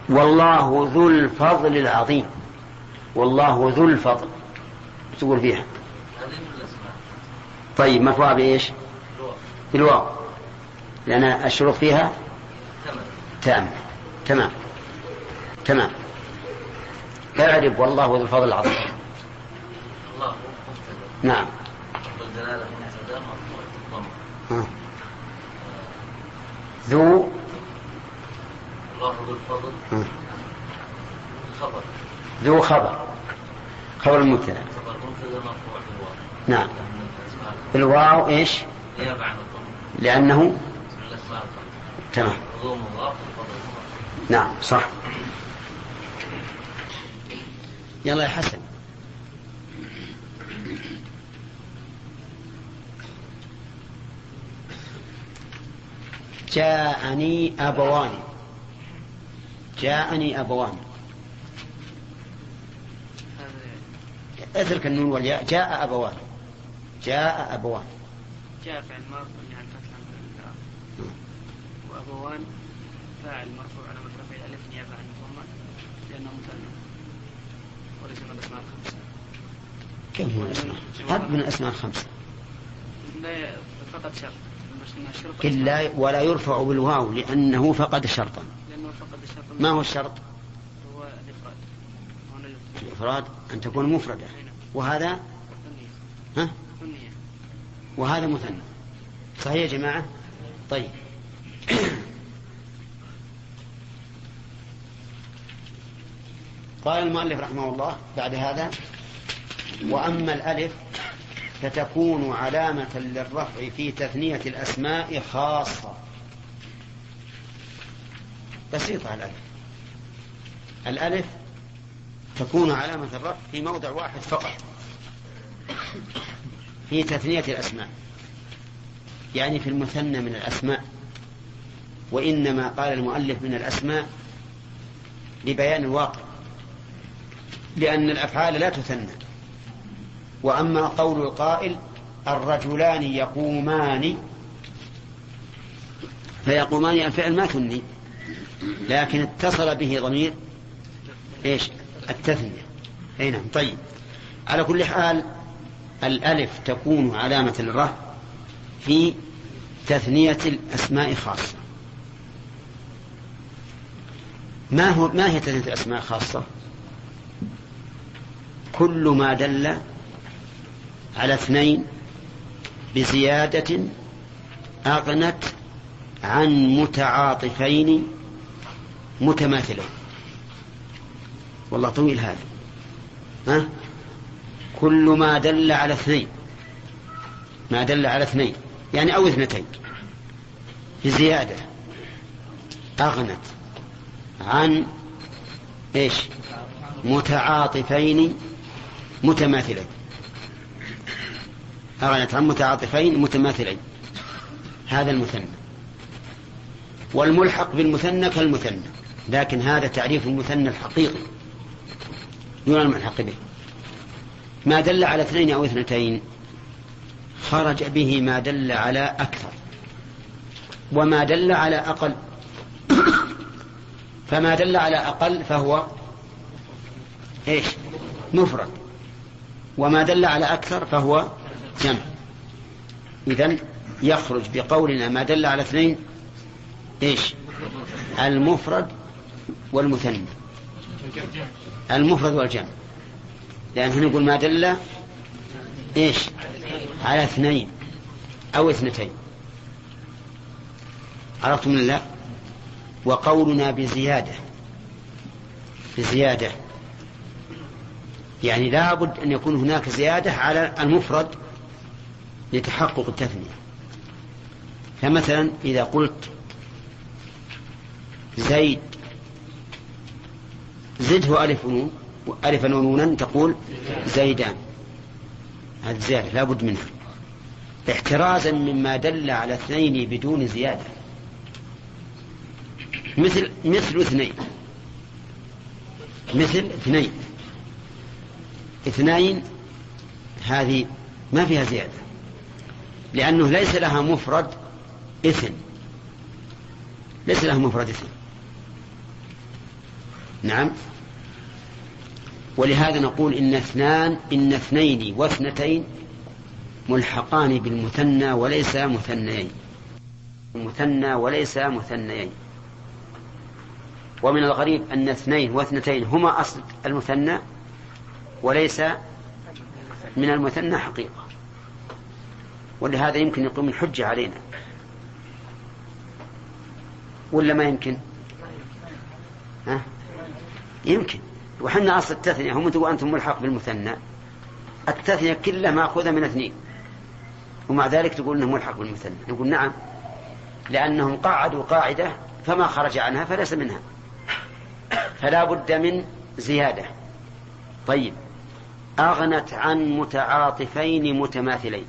والله ذو الفضل العظيم. والله ذو الفضل تقول فيها. طيب مرفوعة بإيش؟ بالواو، لأن الشروط فيها تام. تمام تمام. اعرب والله ذو الفضل العظيم. الله نعم. والجلالة ذو الله ذو الفضل خبر. ذو خبر المبتدا. خبر مبتدا مرفوع بالواو. نعم بالواو ايش؟ نيابة عن الضم لأنه من الأسماء. تمام. ذو مضاف والفضل. نعم صح. يلا يا حسن. جاءني أبوان. جاءني أبوان. اترك النون والياء. جاء أبوان. جاء أبوان. جاء فعل مرفوع يعني فتح وأبوان فاعل مرفوع على مرفوع الألف نيابة عن الضمة لأنه مثنى وليس من الأسماء الخمسة. كم هو الأسماء؟ هذا من الأسماء الخمسة. لا فقط شرط. إلا ولا يرفع بالواو لأنه فقد شرطا. ما هو الشرط؟ هو الإفراد. الإفراد أن تكون مفردة. وهذا ها؟ وهذا مثنى. صحيح يا جماعة؟ طيب. قال المؤلف رحمه الله بعد هذا: وأما الألف فتكون علامة للرفع في تثنية الأسماء خاصة. بسيطة. الألف تكون علامة الرفع في موضع واحد فقط في تثنية الأسماء، يعني في المثنى من الأسماء. وإنما قال المؤلف من الأسماء لبيان الواقع، لأن الأفعال لا تثنى. وأما قول القائل الرجلان يقومان، فيقومان الفعل ما ثني، لكن اتصل به ضمير ايش؟ التثنية. اي نعم. طيب، على كل حال الألف تكون علامة للرفع في تثنية الأسماء خاصة. ما هي تثنية الأسماء خاصة؟ كل ما دل على اثنين بزيادة أغنت عن متعاطفين متماثلين. والله طويل هذا. ها؟ كل ما دل على اثنين، ما دل على اثنين يعني أو اثنتين بزيادة أغنت عن إيش؟ متعاطفين متماثلين. أغنت عن متعاطفين متماثلين، هذا المثنى. والملحق بالمثنى كالمثنى، لكن هذا تعريف المثنى الحقيقي دون الملحق به. ما دل على اثنين أو اثنتين خرج به ما دل على أكثر، وما دل على أقل. فما دل على أقل فهو إيش؟ مفرد. وما دل على أكثر فهو جمع. إذن يخرج بقولنا ما دل على اثنين إيش؟ المفرد والمثنى، المفرد والجمع. لأن هنا نقول ما دل إيش؟ على اثنين أو اثنتين. عرفتم الله؟ وقولنا بزيادة يعني لا بد أن يكون هناك زيادة على المفرد لتحقق التثنية. فمثلا إذا قلت زيد زده ألفا ونونا تقول زيدان، هذه زيادة لا بد منها، احترازا مما دل على اثنين بدون زيادة. مثل اثنين هذه ما فيها زيادة، لأنه ليس لها مفرد إثن، نعم. ولهذا نقول إن اثنين واثنتين ملحقان بالمثنى وليس مثنيين. المثنى وليس مثنيين. ومن الغريب أن اثنين واثنتين هما أصل المثنى وليس من المثنى حقيقة، ولهذا يمكن يقوم الحجة علينا ولا ما يمكن؟ يمكن. وحنا أصل التثنية هم تقول أنتم ملحق بالمثنى، التثنية كلها مأخوذة من اثنين، ومع ذلك تقول أنه ملحق بالمثنى. نقول نعم، لأنهم قاعدوا قاعدة فما خرج عنها فليس منها، فلا بد من زيادة. طيب، أغنت عن متعاطفين متماثلين.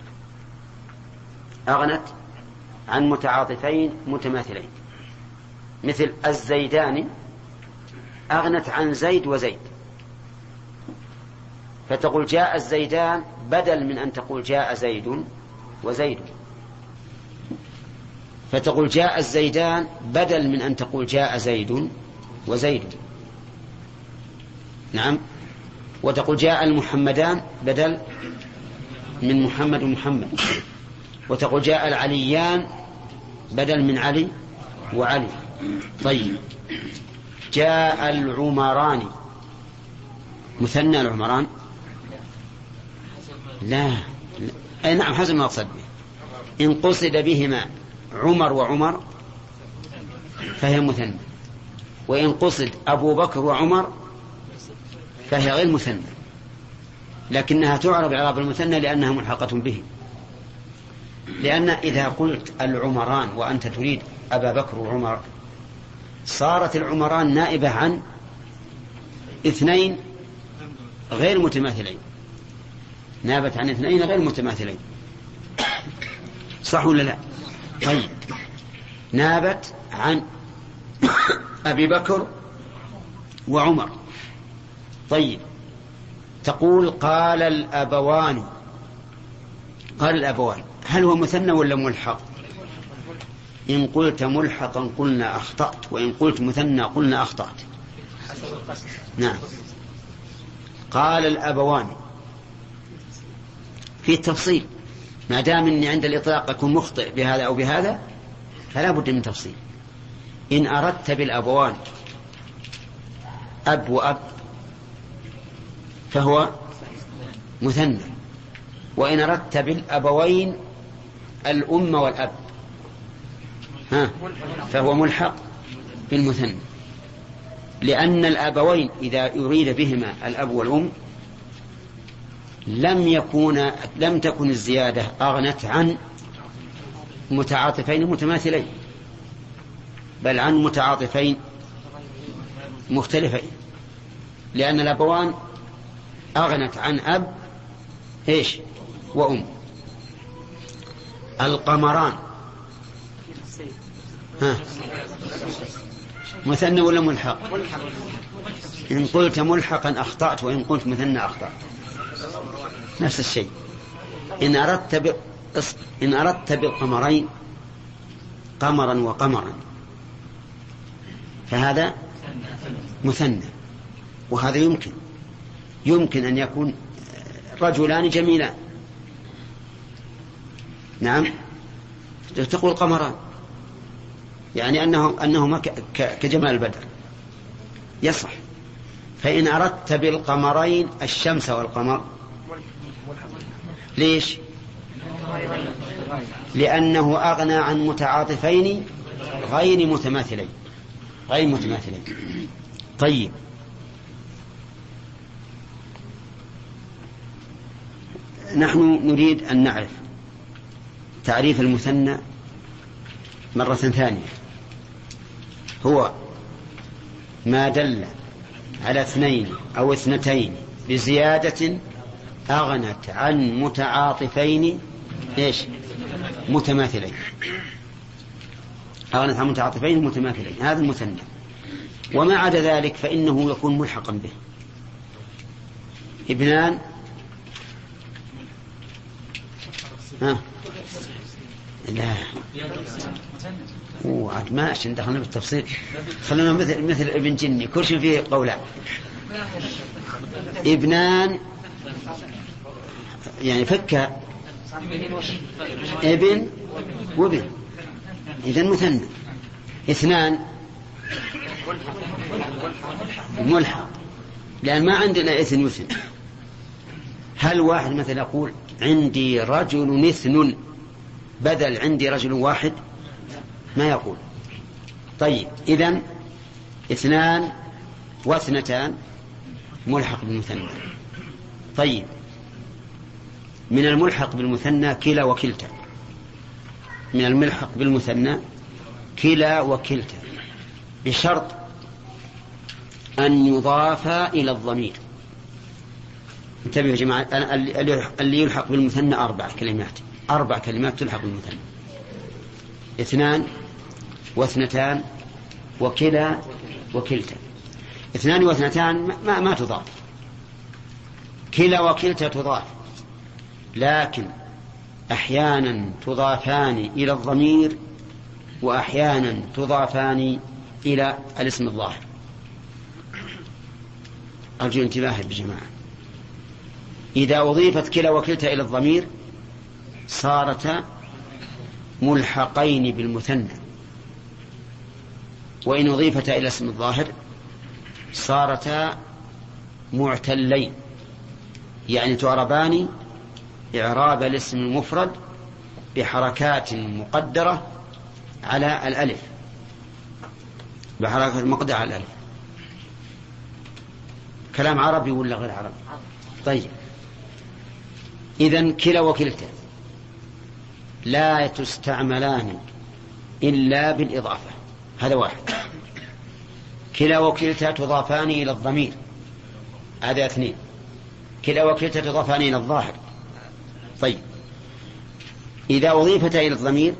أغنت عن متعاطفين متماثلين، مثل الزيدان أغنت عن زيد وزيد، فتقول جاء الزيدان بدل من أن تقول جاء زيد وزيد، فتقول جاء الزيدان بدل من أن تقول جاء زيد وزيد. نعم. وتقول جاء المحمدان بدل من محمد ومحمد، وتقول جاء العليان بدل من علي وعلي. طيب، جاء العمران مثنى العمران؟ لا. أي نعم، حسب ما أقصد به. إن قصد بهما عمر وعمر فهي مثنى، وإن قصد أبو بكر وعمر فهي غير مثنى، لكنها تعرب إعراب المثنى لأنها ملحقة به. لأن إذا قلت العمران وأنت تريد أبا بكر وعمر صارت العمران نائبة عن اثنين غير متماثلين، نابت عن اثنين غير متماثلين، صح ولا لا؟ طيب، نابت عن أبي بكر وعمر. طيب، تقول قال الأبوان. قال الأبوان هل هو مثنى ولا ملحق؟ إن قلت ملحقا قلنا أخطأت، وإن قلت مثنى قلنا أخطأت. نعم. قال الأبوان في التفصيل، ما دام أني عند الإطلاق أكون مخطئ بهذا أو بهذا فلا بد من تفصيل. إن أردت بالأبوان أب وأب فهو مثنى، وإن أردت بالأبوين الأم والأب فهو ملحق بالمثنى، لأن الأبوين إذا يريد بهما الأب والأم لم تكن الزيادة أغنت عن متعاطفين متماثلين، بل عن متعاطفين مختلفين، لأن الأبوان أغنت عن أب إيش وأم. القمران مثنى ولا ملحق؟ إن قلت ملحقا أخطأت، وإن قلت مثنى أخطأت، نفس الشيء. إن أردت بالقمرين قمرا وقمرا فهذا مثنى، وهذا يمكن أن يكون رجلان جميلان. نعم، تقول قمران يعني أنهما كجمال البدر، يصح. فإن أردت بالقمرين الشمس والقمر، ليش؟ لأنه أغنى عن متعاطفين غير متماثلين. طيب، نحن نريد أن نعرف تعريف المثنى مرة ثانية. هو ما دل على اثنين أو اثنتين بزيادة أغنت عن متعاطفين إيش متماثلين. أغنت عن متعاطفين متماثلين، هذا المثنى. وما عدا ذلك فإنه يكون ملحقا به. ابنان لا وعد ما عشان دخلنا بالتفصيل، خلونا مثل ابن جني كل شيء فيه قولان. ابنان يعني فك ابن وابن، إذن مثنى. اثنان ملحق، لأن ما عندنا اثن وثن. هل واحد مثل يقول عندي رجل اثن بدل عندي رجل واحد؟ ما يقول. طيب إذن اثنان واثنتان ملحق بالمثنى. طيب من الملحق بالمثنى كلا وكلتا، من الملحق بالمثنى كلا وكلتا، بشرط أن يضاف إلى الضمير. انتبهوا يا جماعة، اللي يلحق بالمثنى 4 كلمات، 4 كلمات تلحق بالمثنى: اثنان واثنتان وكلا وكلتا. اثنان واثنتان ما تضاف، كلا وكلتا تضاف، لكن أحيانا تضافان إلى الضمير وأحيانا تضافان إلى الاسم الظاهر. أرجو انتباه بجماعة. إذا أضيفت كلا وكلتا إلى الضمير صارتا ملحقين بالمثنى، وإن أضيفتا إلى اسم الظاهر صارتا معتلين، يعني تعربان إعراب الاسم المفرد بحركات مقدرة على الألف، بحركة مقدرة على الألف. كلام عربي ولا غير عربي؟ طيب إذن كلا وكلتا لا تستعملان إلا بالإضافة، هذا واحد. كلا وكلتا تضافان إلى الضمير، هذا 2. كلا وكلتا تضافان إلى الظاهر. طيب إذا أضيفتا إلى الضمير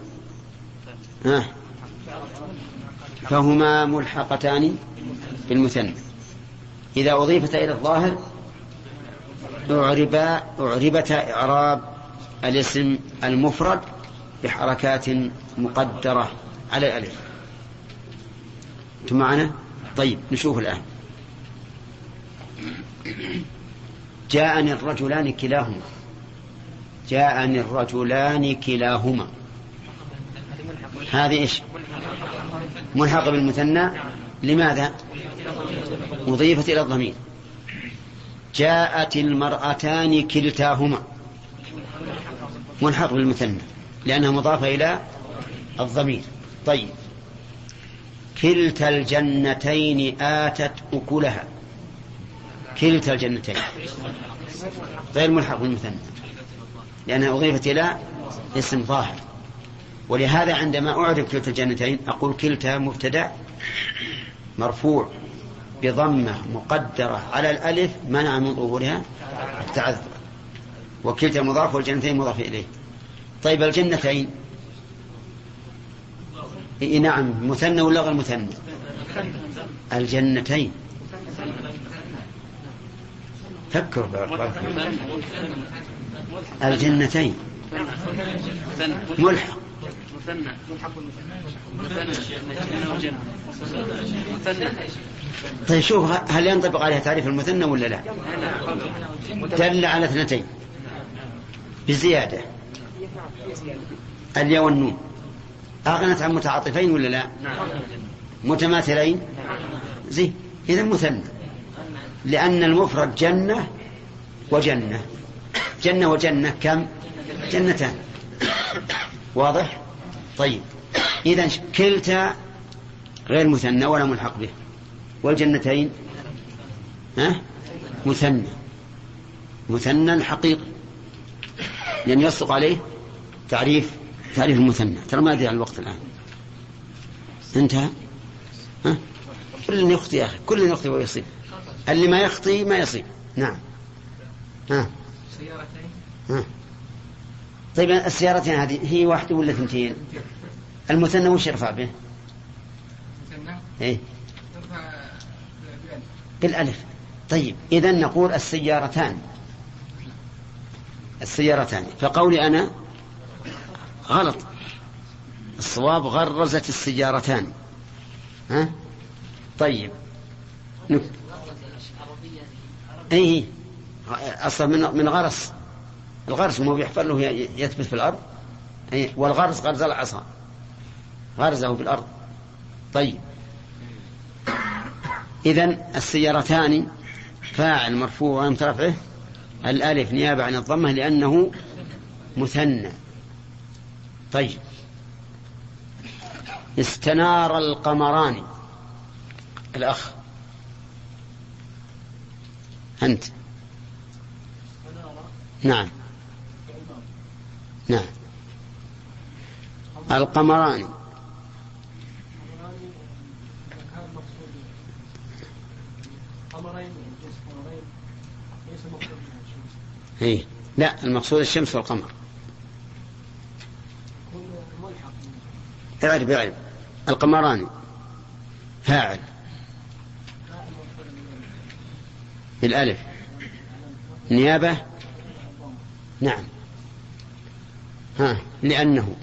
فهما ملحقتان بالمثنى. إذا أضيفتا إلى الظاهر أعربتا إعراب الاسم المفرد بحركات مقدرة على الألف. أنتم معنا؟ طيب نشوف الآن. جاءني الرجلان كلاهما، جاءني الرجلان كلاهما، هذه إيش؟ ملحق بالمثنى. لماذا؟ أضيفت إلى الضمير. جاءت المرأتان كلتاهما، ملحق بالمثنى لأنها مضافة إلى الضمير. طيب كلتا الجنتين آتت أكلها، كلتا الجنتين غير ملحق بالمثنى لأنها أضيفت إلى اسم ظاهر. ولهذا عندما أعرف كلتا الجنتين أقول كلتا مبتدأ مرفوع بضمة مقدرة على الألف منع من ظهورها التعذر، وكلتا مضاف والجنتين مضاف إليه. طيب الجنتين نعم مثنى ولا غير مثنى؟ الجنتين فكروا الجنتين ملحق. طيب شوف هل ينطبق عليها تعريف المثنى ولا لا؟ دل على 2 بزيادة، الياء والنون. أغنت عن متعاطفين ولا لا؟ متماثلين زي إذا مثنى، لأن المفرد جنة وجنة، جنة وجنة كم؟ جنتان. واضح؟ طيب إذا كلتا غير مثنى ولا ملحق به، والجنتين مثنى، مثنى الحقيقي، لأن يصدق عليه تعريف المثنى. ترى ما أدري عن الوقت الآن انتهى. كل يخطي يا أخي، كل يخطي ويصيب، اللي ما يخطي ما يصيب. نعم. سيارتين. طيب السيارتين هذه هي واحدة ولا 2؟ المثنى وش يرفع به؟ إيه؟ بالألف. طيب إذن نقول السيارتان، فقولي أنا غلط، الصواب غرزت السيارتان. ها؟ طيب ايه اصلا من غرس. الغرس مو بيحفر له يثبت في الارض. ايه والغرس غرز العصا غرزه في الارض. طيب اذن السيارتان فاعل مرفوع وعلامة رفعه الالف نيابه عن الضمه لانه مثنى. طيب استنار القمران. الأخ أنت. نعم نعم. القمران إيه؟ لا المقصود الشمس والقمر. اعرف القمران فاعل بالألف نيابة. نعم لأنه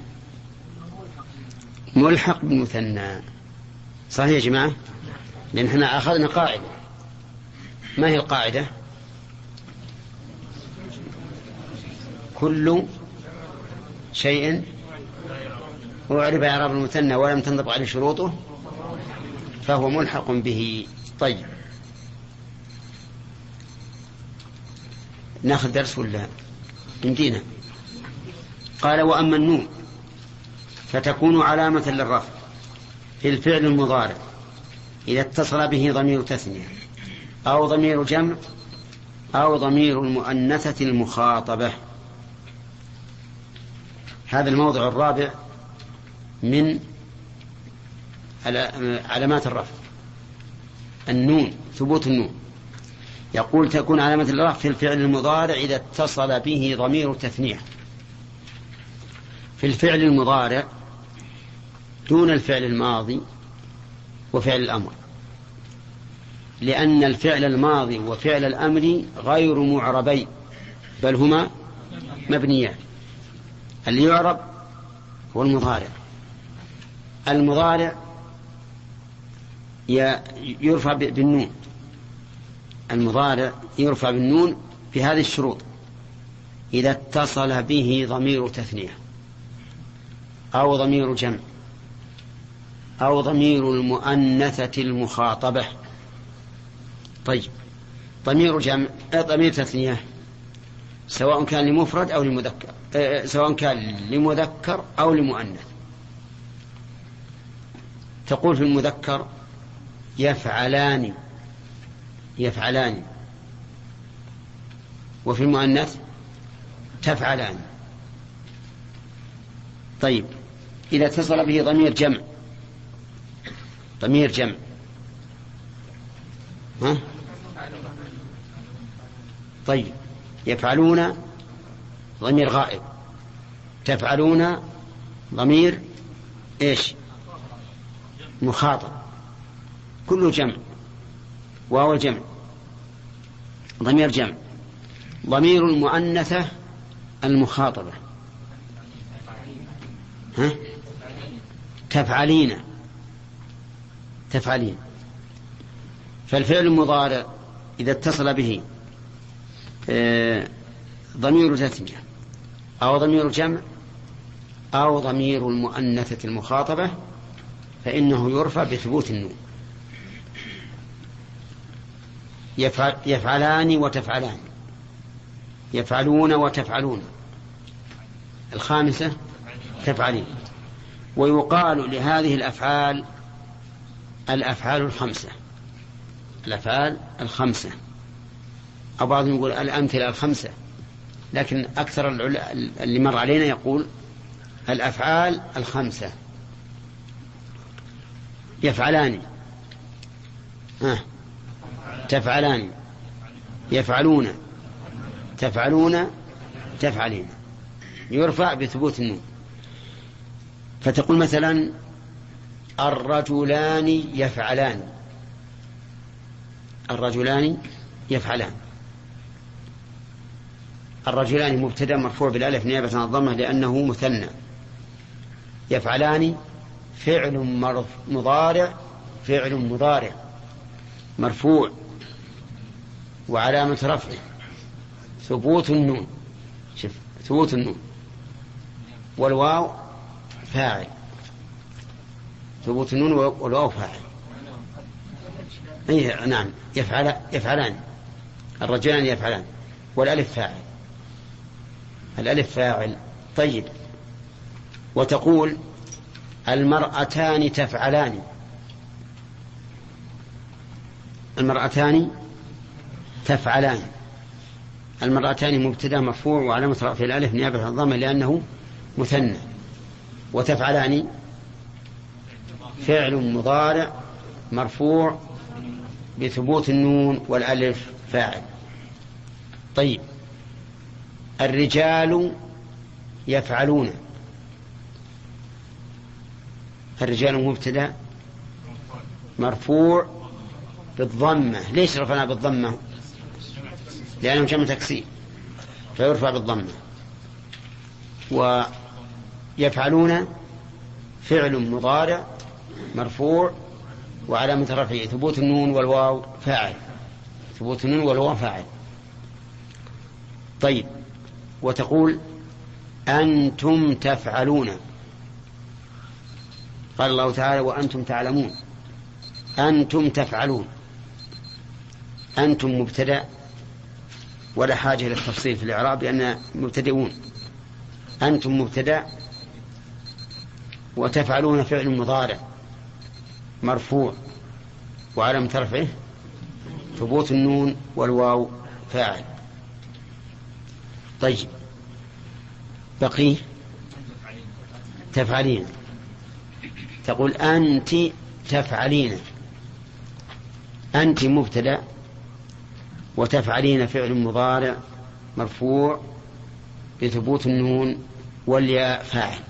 ملحق بالمثنى. صحيح يا جماعة؟ لأن احنا أخذنا قاعدة. ما هي القاعدة؟ كل شيء أعرب إعراب المثنى ولم تنطبق عليه شروطه فهو ملحق به. طيب ناخذ درس ولا يمدينا؟ قال وأما النون فتكون علامة للرفع في الفعل المضارع إذا اتصل به ضمير تثنية أو ضمير جمع أو ضمير المؤنثة المخاطبة. هذا الموضع الرابع من علامات الرفع. النون ثبوت النون. يقول تكون علامة الرفع في الفعل المضارع إذا اتصل به ضمير تثنية. في الفعل المضارع دون الفعل الماضي وفعل الأمر، لأن الفعل الماضي وفعل الأمر غير معربين بل هما مبنيان. اللي يعرب هو المضارع. المضارع يرفع بالنون. المضارع يرفع بالنون في هذه الشروط: إذا اتصل به ضمير تثنية أو ضمير جمع أو ضمير المؤنثة المخاطبة. طيب ضمير جمع ضمير تثنية سواء كان لمفرد أو لمذكر، سواء كان لمذكر أو لمؤنث. تقول في المذكر يفعلان يفعلان، وفي المؤنث تفعلان. طيب إذا اتصل به ضمير جمع، ضمير جمع طيب يفعلون ضمير غائب، تفعلون ضمير ايش؟ مخاطب، كله جمع، واو الجمع ضمير جمع. ضمير المؤنثة المخاطبة تفعلين تفعلين. فالفعل المضارع إذا اتصل به ضمير تثنية أو ضمير جمع أو ضمير المؤنثة المخاطبة فإنه يرفع بثبوت النون. يفعلان وتفعلان، يفعلون وتفعلون. الخامسة تفعلين. ويقال لهذه الأفعال الأفعال الخمسة، الأفعال الخمسة، أو بعضهم يقول الأمثلة الخمسة، لكن أكثر اللي مر علينا يقول الأفعال الخمسة. يفعلان تفعلان، يفعلون تفعلون تفعلين، يرفع بثبوت النون. فتقول مثلا الرجلان يفعلان، الرجلان يفعلان. الرجلان مبتدأ مرفوع بالالف نيابة عن الضمة لأنه مثنى. يفعلان فعل مضارع مرفوع وعلامة رفعه ثبوت النون. شوف ثبوت النون والواو فاعل. ثبوت النون والواو فاعل. أي نعم يفعلان الرجلان يفعلان والألف فاعل. الألف فاعل. طيب وتقول المرأتان تفعلان. المرأتان تفعلان. المرأتان مبتدأ مرفوع وعلامة رفعه الألف نيابة عن الضمة لأنه مثنى. وتفعلان فعل مضارع مرفوع بثبوت النون والألف فاعل. طيب الرجال يفعلون. الرجال مبتدأ مرفوع بالضمة. ليش رفعنا بالضمة؟ لأنه جمع تكسير فيرفع بالضمة. ويفعلون فعل مضارع مرفوع وعلامة رفعه ثبوت النون والواو فاعل. ثبوت النون والواو فاعل. طيب وتقول أنتم تفعلون. قال الله تعالى وأنتم تعلمون. أنتم تفعلون. أنتم مبتدأ ولا حاجة للتفصيل في الإعراب لأن مبتدئون. أنتم مبتدأ وتفعلون فعل مضارع مرفوع وعلامة رفعه ثبوت النون والواو فاعل. طيب بقي تفعلين. تقول أنت تفعلين. أنت مبتدأ وتفعلين فعل مضارع مرفوع بثبوت النون والياء فاعل.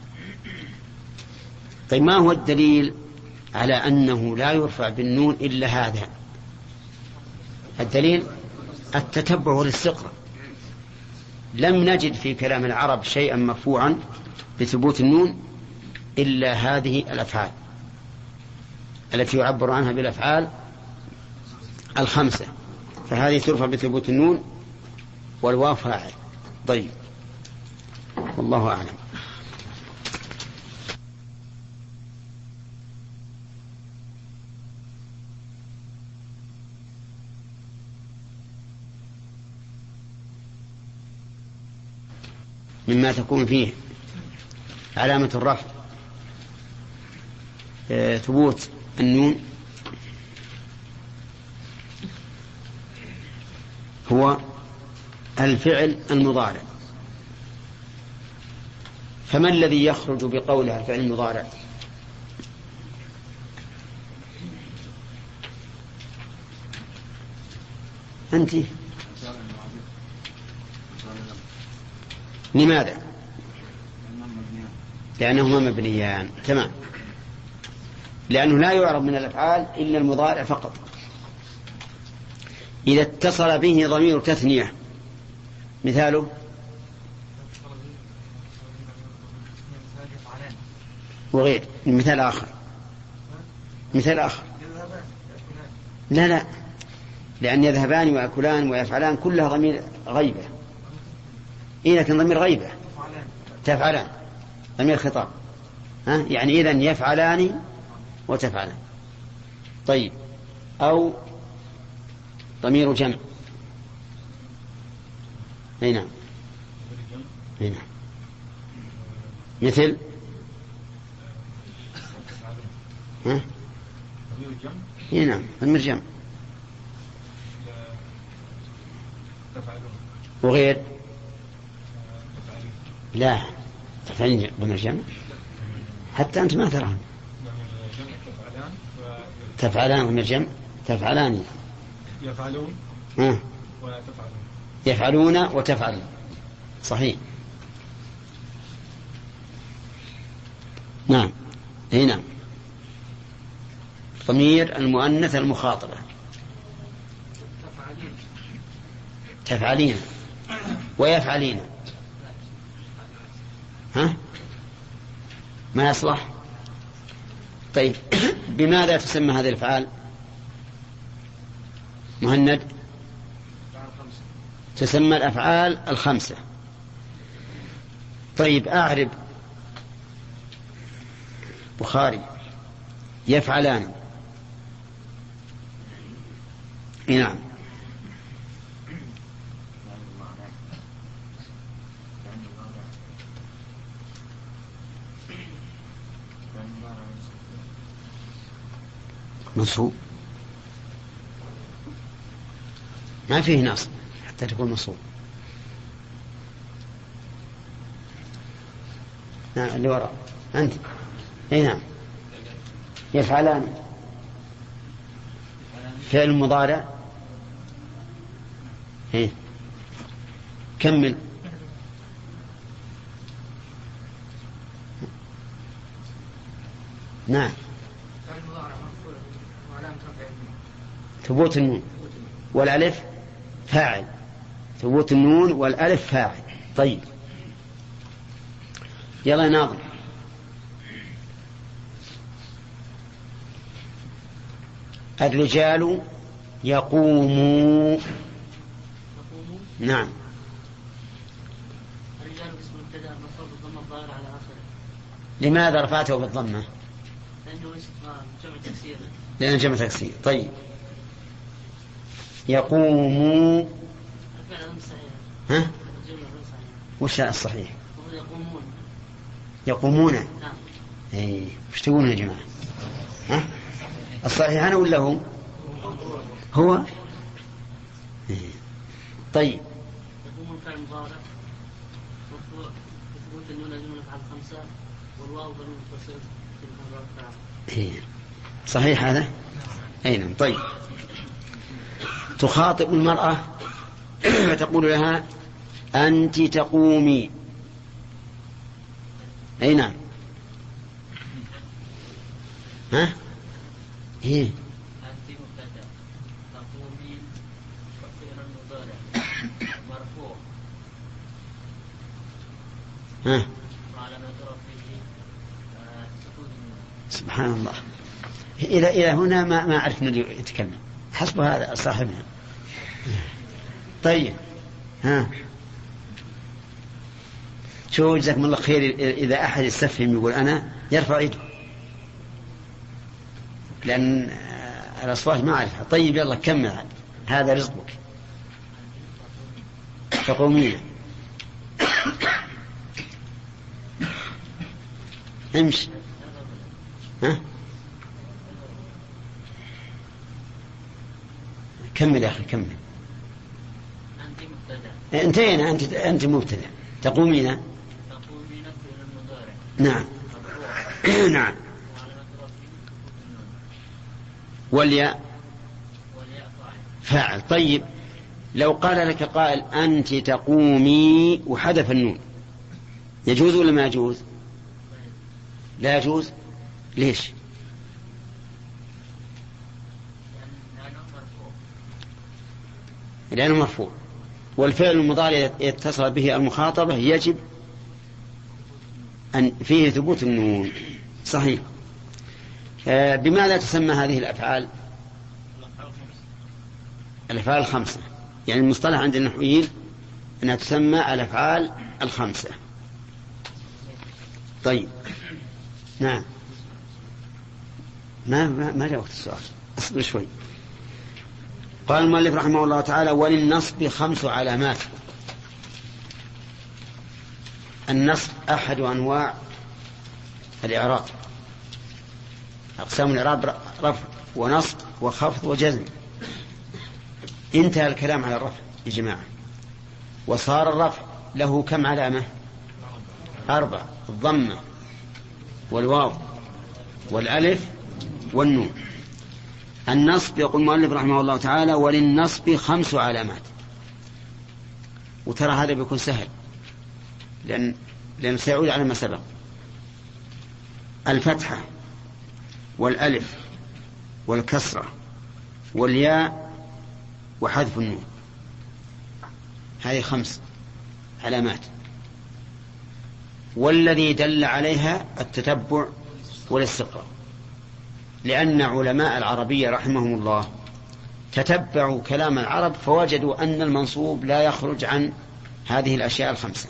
طيب ما هو الدليل على أنه لا يرفع بالنون إلا هذا؟ الدليل التتبع والاستقراء. لم نجد في كلام العرب شيئا مرفوعا بثبوت النون إلا هذه الأفعال التي يعبر عنها بالأفعال الخمسة. فهذه ترفع بثبوت النون والواو فاعل. طيب والله أعلم. مما تكون فيه علامة الرفع ثبوت النون هو الفعل المضارع. فما الذي يخرج بقولها الفعل المضارع؟ أنت لماذا؟ لأنهما مبنيان. تمام. لأنه لا يعرف من الأفعال إلا المضارع فقط. إذا اتصل به ضمير تثنية مثاله وغير. مثال آخر لا لأن يذهبان ويأكلان ويفعلان كلها ضمير غيبة. إذا كان ضمير غيبة تفعلان ضمير خطاب يعني إذن يفعلان وتفعلان. طيب أو ضمير جمع. نعم مثل نعم ضمير جمع وغير. لا تفعلين ضمير جمع حتى أنت ما ترى تفعلان ضمير جمع. تفعلان يفعلون يفعلون وتفعلون صحيح. نعم هنا ضمير المؤنث المخاطبة تفعلين ويفعلين ما يصلح. طيب بماذا تسمى هذه الأفعال؟ مهند. تسمى الأفعال الخمسة. طيب أعرب. بخاري. يفعلان. نعم. منصوب. ما فيه نصب حتى تكون منصوب. نعم اللي وراء أنت. أي نعم. يفعلان فعل مضارع. إيه كمل. نعم. ثبوت النون والألف فاعل. ثبوت النون والألف فاعل. طيب يلا ناظر. الرجال يقوموا. نعم. الرجال اسم مبتدأ مرفوع بالضمة الظاهرة على آخره. لماذا رفعته بالضمة؟ لأنه اسم جمع تكسير. لأنه جمع تكسير. طيب يقوموا. الفعل غير صحيح. ها؟ الجملة غير صحيح. وش الصحيح؟ يقومون. يقومون. نعم. ايه وش تقولون يا جماعة؟ ها؟ الصحيح أنا ولا هو؟ هو. إيه. طيب يقومون فعل مضارع مرفوع بثبوت النون جملة على الخمسة والواو ضمير متصل في المضارع فاعل. إيه. صحيح هذا؟ أي نعم. طيب تخاطب المرأة فتقول لها أنت تقومي. أي نعم. ها؟ إيه. أنت مبتدأ تقومين فعل مضارع مرفوع ها؟ وعلامة رفعه سكون النون. سبحان الله. إلى هنا ما عرفنا يتكلم. حسب هذا صاحبنا. طيب ها شو جزاكم الله خير. إذا أحد يستفهم يقول أنا يرفع يده لأن الأصوات ما أعرفها. طيب يلا كمل. هذا رزقك. تقومين. امشي. ها كمل يا أخي كمل. أنت مبتدأ انتهينا. أنت مبتدأ. تقومين. تقومين فعل مضارع نعم. مرفوع نعم. وعلامة رفعه سكون النون والياء والياء فاعل. طيب لو قال لك قائل أنت تقومي وحذف النون يجوز ولا ما يجوز؟ لا يجوز. ليش؟ لأنه مرفوع والفعل المضارع يتصل به المخاطبة يجب أن فيه ثبوت النون. صحيح. بماذا تسمى هذه الأفعال؟ الأفعال الخمسة. يعني المصطلح عند النحويين أنها تسمى الأفعال الخمسة. طيب نعم. ما جاء وقت السؤال. اصبر شوي. قال المؤلف رحمه الله تعالى وللنصب 5 علامات. النصب أحد أنواع الإعراب. أقسام الإعراب رفع ونصب وخفض وجزم. انتهى الكلام على الرفع يا جماعة. وصار الرفع له كم علامة؟ 4. الضمة والواو والألف والنون. النصب يقول المؤلف رحمه الله تعالى وللنصب 5 علامات. وترى هذا بيكون سهل لأن سيعود على ما سبق. الفتحة والألف والكسرة والياء وحذف النون. هذه 5 علامات. والذي دل عليها التتبع والاستقراء، لأن علماء العربية رحمهم الله تتبعوا كلام العرب فوجدوا أن المنصوب لا يخرج عن هذه الأشياء الخمسة: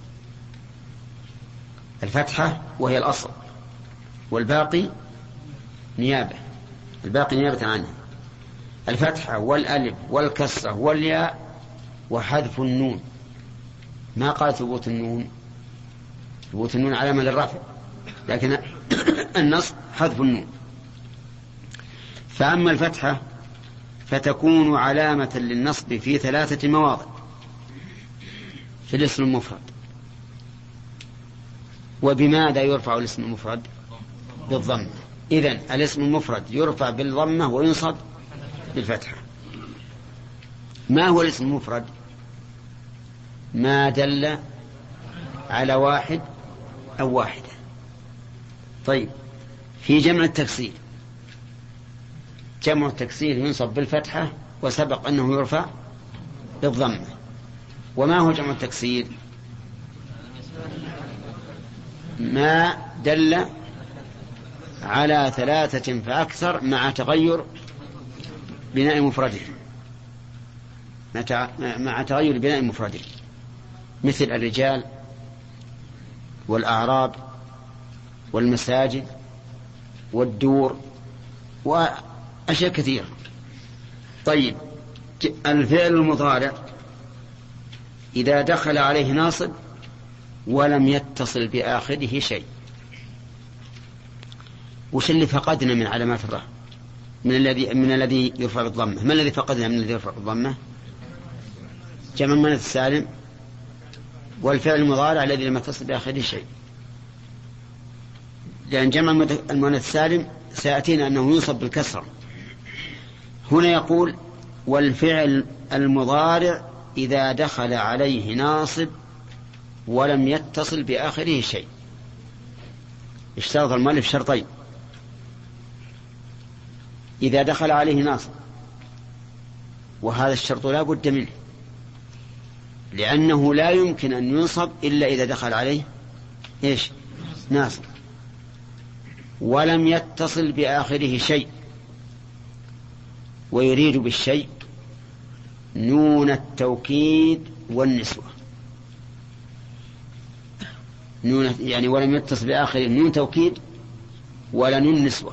الفتحة وهي الأصل، والباقي نيابة عنها، الفتحة والألف والكسرة والياء وحذف النون. ما قال ثبوت النون، ثبوت النون علامة للرفع، لكن النصب حذف النون. فأما الفتحة فتكون علامة للنصب في 3 مواضع في الاسم المفرد. وبماذا يرفع الاسم المفرد؟ بالضمة. إذن الاسم المفرد يرفع بالضمة وينصب بالفتحة. ما هو الاسم المفرد؟ ما دل على واحد أو واحدة. طيب، في جمع التكسير، جمع التكسير ينصب بالفتحة وسبق أنه يرفع بالضمة. وما هو جمع التكسير؟ ما دل على 3 فأكثر مع تغير بناء مفرده، مع تغير بناء مفرده، مثل الرجال والأعراب والمساجد والدور وأشياء كثيرة. طيب، الفعل المضارع إذا دخل عليه ناصب ولم يتصل بآخره شيء، وش اللي فقدنا من علامات الرفع؟ من الذي يرفع بالضمة؟ ما الذي فقدنا من الذي يرفع بالضمة؟ جمع المؤنث السالم والفعل المضارع الذي لم يتصل بآخره شيء، لأن جمع المؤنث السالم سيأتينا أنه ينصب بالكسرة. هنا يقول: والفعل المضارع إذا دخل عليه ناصب ولم يتصل بآخره شيء. اشترط المؤلف شرطين: إذا دخل عليه ناصب، وهذا الشرط لا بد منه، لأنه لا يمكن أن ينصب إلا إذا دخل عليه ناصب، ولم يتصل بآخره شيء. ويريد بالشيء نون التوكيد والنسوة، نون يعني ولم يتصل بآخره نون توكيد ولا نون نسوة.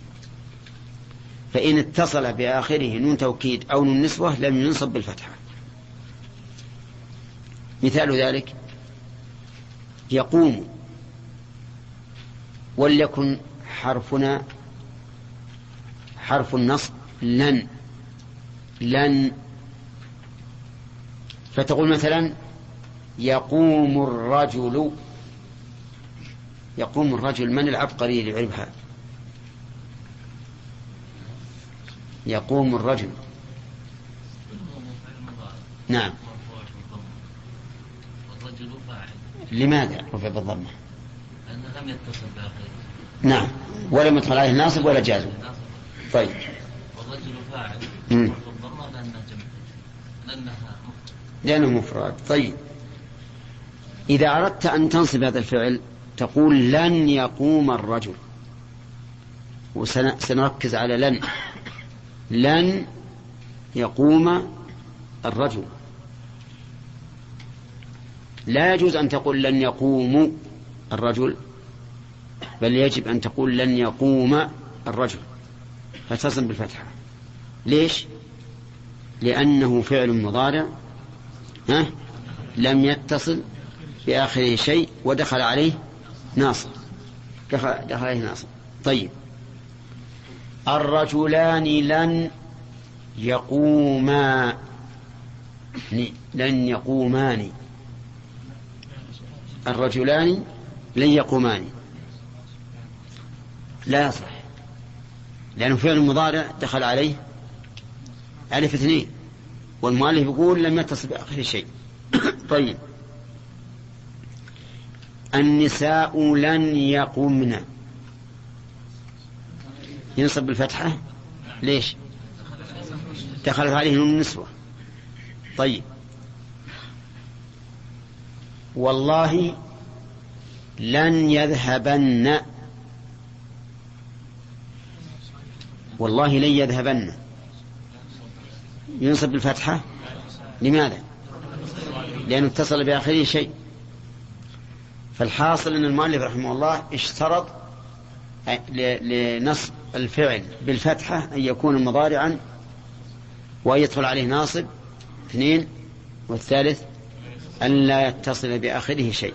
فإن اتصل بآخره نون توكيد أو نون نسوة لم ينصب بالفتحة. مثال ذلك: يقوم، وليكن حرفنا حرف النصب لن، فتقول مثلا: يقوم الرجل. من العبقري اللي يعرفها؟ يقوم الرجل. نعم. والرجل فاعل. لماذا رفع بالضمة؟ لأنه لم يتصل بآخره. نعم، ولم يدخل عليه ناصب ولا جازم. طيب، والرجل فاعل بالضمة لأنه مفرد. طيب، إذا أردت أن تنصب هذا الفعل تقول: لن يقوم الرجل، وسنركز على لن يقوم الرجل. لا يجوز أن تقول لن يقوم الرجل، بل يجب أن تقول لن يقوم الرجل، فتصل بالفتحة. ليش؟ لأنه فعل مضارع لم يتصل بآخره شيء ودخل عليه ناصب، دخل عليه ناصب. طيب، الرجلان لن يقومان، الرجلان لن يقومان، لا يصح، لأنه فعل مضارع دخل عليه ألف 2، والمؤلف يقول لم يتصل بآخره شيء. طيب، النساء لن يقومن، ينصب بالفتحة. ليش؟ دخلت عليه نون النسوة. طيب، والله لن يذهبن، والله لن يذهبن ينصب بالفتحة. لماذا؟ لأنه اتصل بآخره شيء. فالحاصل أن المؤلف رحمه الله اشترط لنصب الفعل بالفتحة أن يكون مضارعا وأن يدخل عليه ناصب 2، والثالث أن لا يتصل بآخره شيء.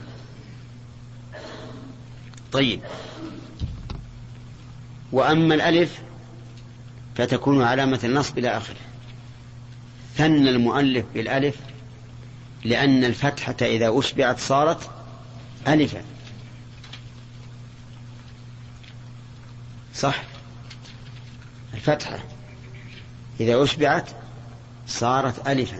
طيب، وأما الألف فتكون علامة النصب إلى آخره. ثنى المؤلف بالألف لأن الفتحة إذا أشبعت صارت ألفا، صح؟ الفتحة إذا أشبعت صارت ألفا.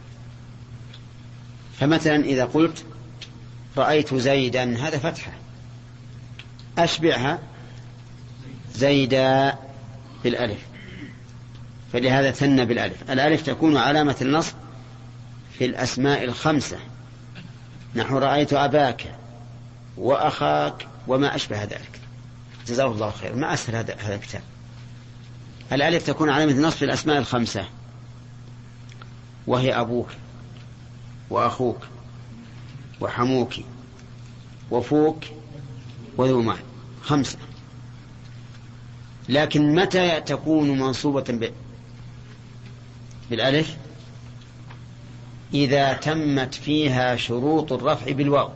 فمثلا إذا قلت رأيت زيدا، هذا فتحة، أشبعها زيدا بالألف، فلهذا ثنى بالألف. الألف تكون علامة النصب في الأسماء الخمسة، نحو رأيت أباك وأخاك وما أشبه ذلك. جزاه الله خير، ما أسهل هذا الكتاب. الألف تكون علامة النصب في الأسماء الخمسة، وهي أبوك وأخوك وحموك وفوك وذو مال، 5. لكن متى تكون منصوبة بالألف؟ إذا تمت فيها شروط الرفع بالواو.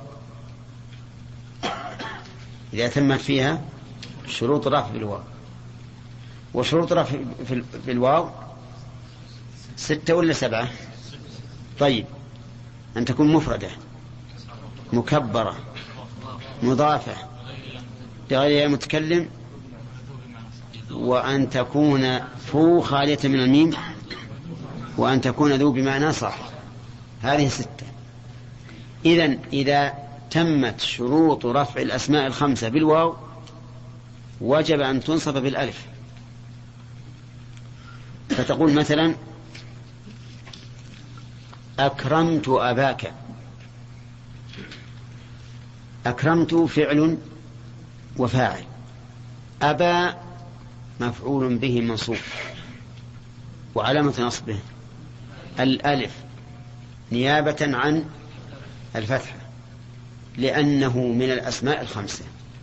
إذا تمت فيها شروط الرفع بالواو. وشروط الرفع بالواو 6 ولا 7؟ طيب، أن تكون مفردة مكبرة مضافة لغير المتكلم، وأن تكون فو خالية من الميم، وأن تكون ذو بمعنى صح. هذه 6. إذن إذا تمت شروط رفع الأسماء الخمسة بالواو وجب أن تنصب بالألف. فتقول مثلا أكرمت أباك. أكرمت فعل وفاعل، أبا مفعول به منصوب، وعلامة نصبه الألف نيابة عن الفتحة، لأنه من الأسماء الخمسة.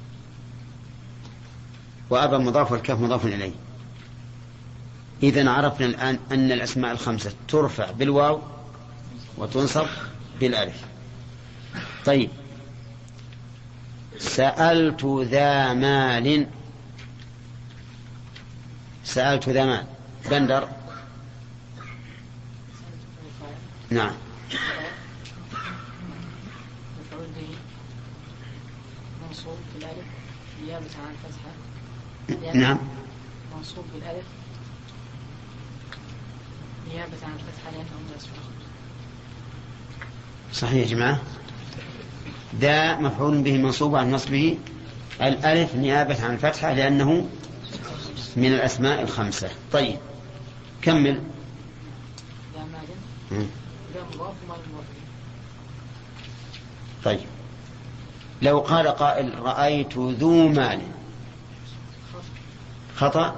وأبا مضاف والكاف مضاف إليه. إذن عرفنا الآن أن الأسماء الخمسة ترفع بالواو وتنصب بالألف. طيب، سألت ذا مال. سألت ذا مال. بندر. نعم. مفعول به منصوب بالألف نيابة عن الفتحة. نعم. منصوب بالألف نيابة عن الفتحة لأنه من الأسماء. صحيح يا جماعة. ذا مفعول به منصوب عن نصبه الألف نيابة عن الفتحة لأنه من الأسماء الخمسة. طيب، كمل. ذا مال ذا مضاف ومال مضاف. طيب، لو قال قائل رأيت ذو مال، خطأ،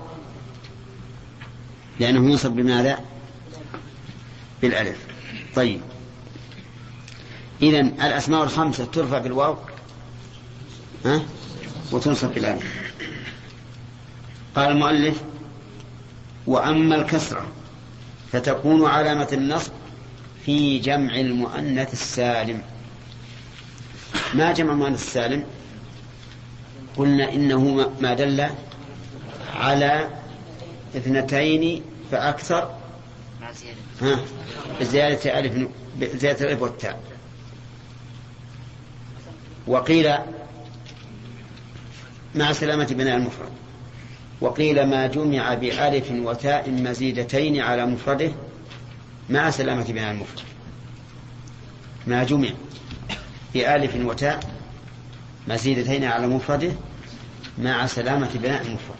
لأنه ينصب بماذا؟ بالألف. طيب، إذن الأسماء الخمسة ترفع بالواو وتنصب بالألف. قال المؤلف وأما الكسرة فتكون علامة النصب في جمع المؤنث السالم. ما جمع المؤنث السالم؟ قلنا إنه ما دل على 2 فأكثر بزيادة الألف والتاء. وقيل مع سلامة بناء المفرد. وقيل ما جمع بألف وتاء مزيدتين على مفرده مع سلامة بناء المفرد. ما جمع بألف وتاء مزيدتين على مفرده مع سلامة بناء المفرد.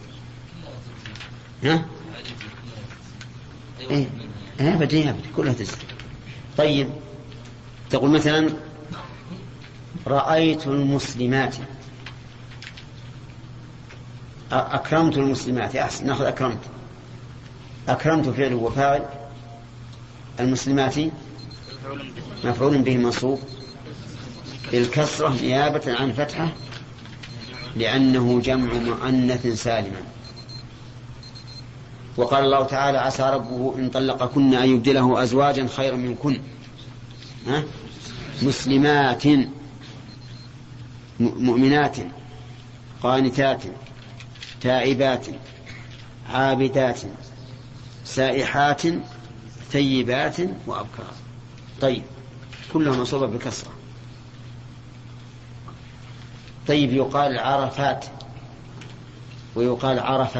بديها كلها تزيد. طيب، تقول مثلا رأيت المسلمات، أكرمت المسلمات. أحسن، نأخذ أكرمت. أكرمت فعل وفاعل، المسلمات مفعول به منصوب بالكسرة نيابة عن فتحة لأنه جمع مؤنث سالما. وقال الله تعالى: عسى ربه إن طلقكن أن يبدله أزواجا خيرا منكن مسلمات مؤمنات قانتات تائبات عابدات سائحات ثيبات وأبكار. طيب، كلها منصوبة بالكسرة. طيب، يقال عرفات ويقال عرفة.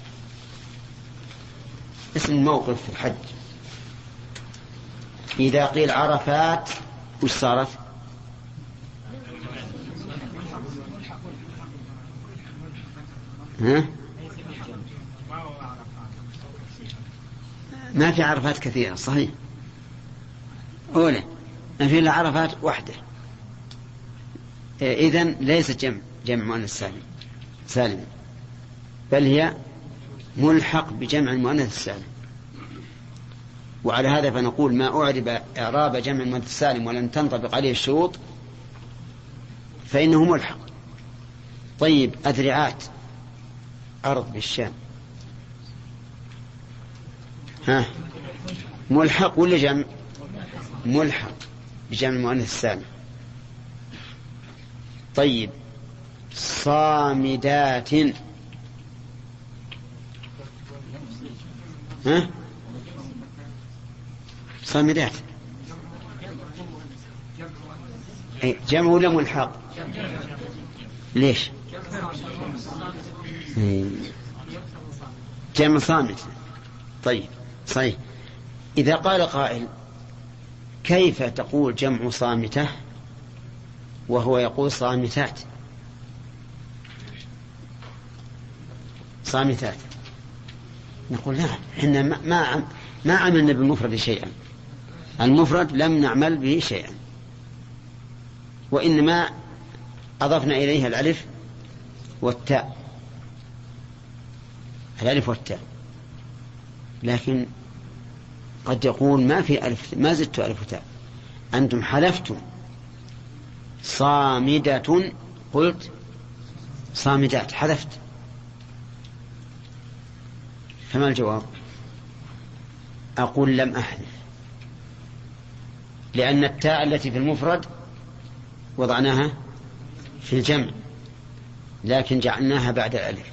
اسم الموقف في الحج إذا قيل عرفات وش صارت؟ ما في عرفات كثيرة، صحيح. أولا ما في إلا عرفات واحدة، إذن ليست جمع مؤنث سالم، بل هي ملحق بجمع المؤنث السالم. وعلى هذا فنقول ما أعرب إعراب جمع المؤنث السالم ولم تنطبق عليه الشروط فإنه ملحق. طيب، أذرعات أرض بالشام، ملحق ولا جمع؟ ملحق بجمع المؤنث السالم. طيب، صامدات صامدات جمع ولا ملحق؟ ليش؟ جمع صامت. طيب، صحيح. إذا قال قائل: كيف تقول جمع صامتة وهو يقول صامتات؟ صامتات. نقول: لا، إحنا ما عملنا بالمفرد شيئا، المفرد لم نعمل به شيئا، وإنما أضفنا إليها الألف والتاء، الألف والتاء. لكن قد يقول ما في ألف، ما زدت ألف وتاء. أنتم حلفتم صامدة، قلت صامدات، حذفت. فما الجواب؟ أقول: لم أحذف، لأن التاء التي في المفرد وضعناها في الجمع، لكن جعلناها بعد الألف،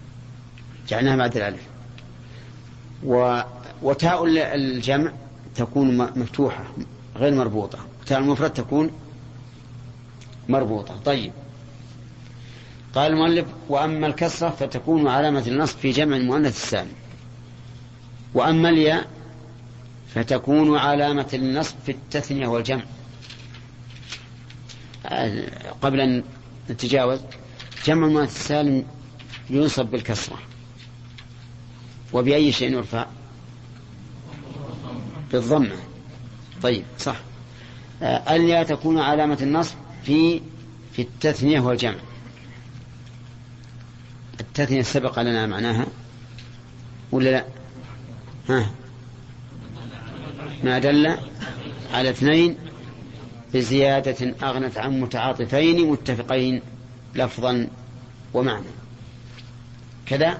وتاء الجمع تكون مفتوحة غير مربوطة، وتاء المفرد تكون مربوطة. طيب، قال المؤلف: وأما الكسرة فتكون علامة النصب في جمع المؤنث السالم، وأما الياء فتكون علامة النصب في التثنية والجمع. قبل أن نتجاوز، جمع المؤنث السالم ينصب بالكسرة، وبأي شيء يرفع؟ بالضمة. طيب، صح. الياء تكون علامة النصب في التثنية والجمع. التثنية سبق لنا معناها ولا لا؟ ما دل على اثنين بزيادة أغنت عن متعاطفين متفقين لفظا ومعنى كذا.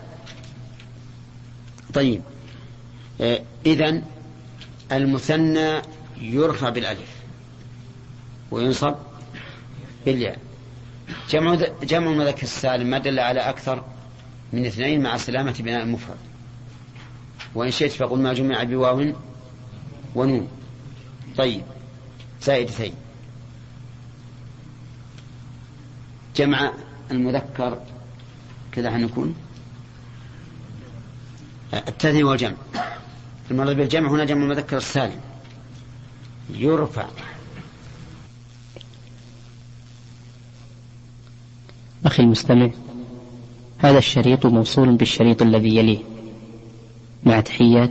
طيب، إذن المثنى يرفع بالألف وينصب بالياء. جمع المذكر السالم ما دل على أكثر من اثنين مع سلامة بناء المفرد، وإن شئت فقل ما جمع بواو ونون. طيب، زائدتين. جمع المذكر كذا حنكون التثنية والجمع. المراد بالجمع هنا جمع المذكر السالم يرفع. أخي المستمع، هذا الشريط موصول بالشريط الذي يليه، مع تحيات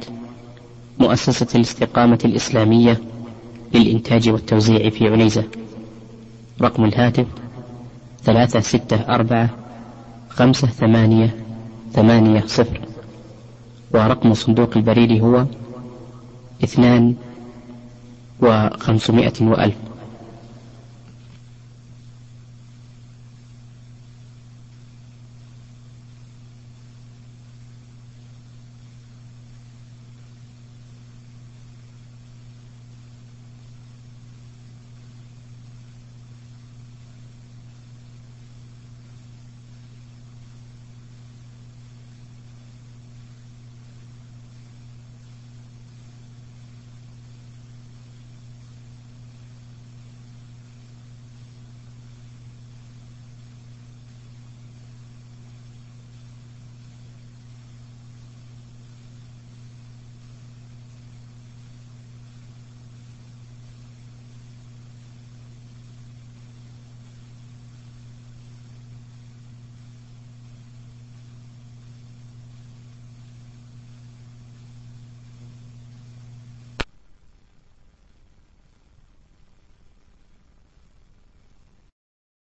مؤسسة الاستقامة الإسلامية للإنتاج والتوزيع في عنيزة. رقم الهاتف 364-5880، ورقم صندوق البريد هو 2 و500 وألف.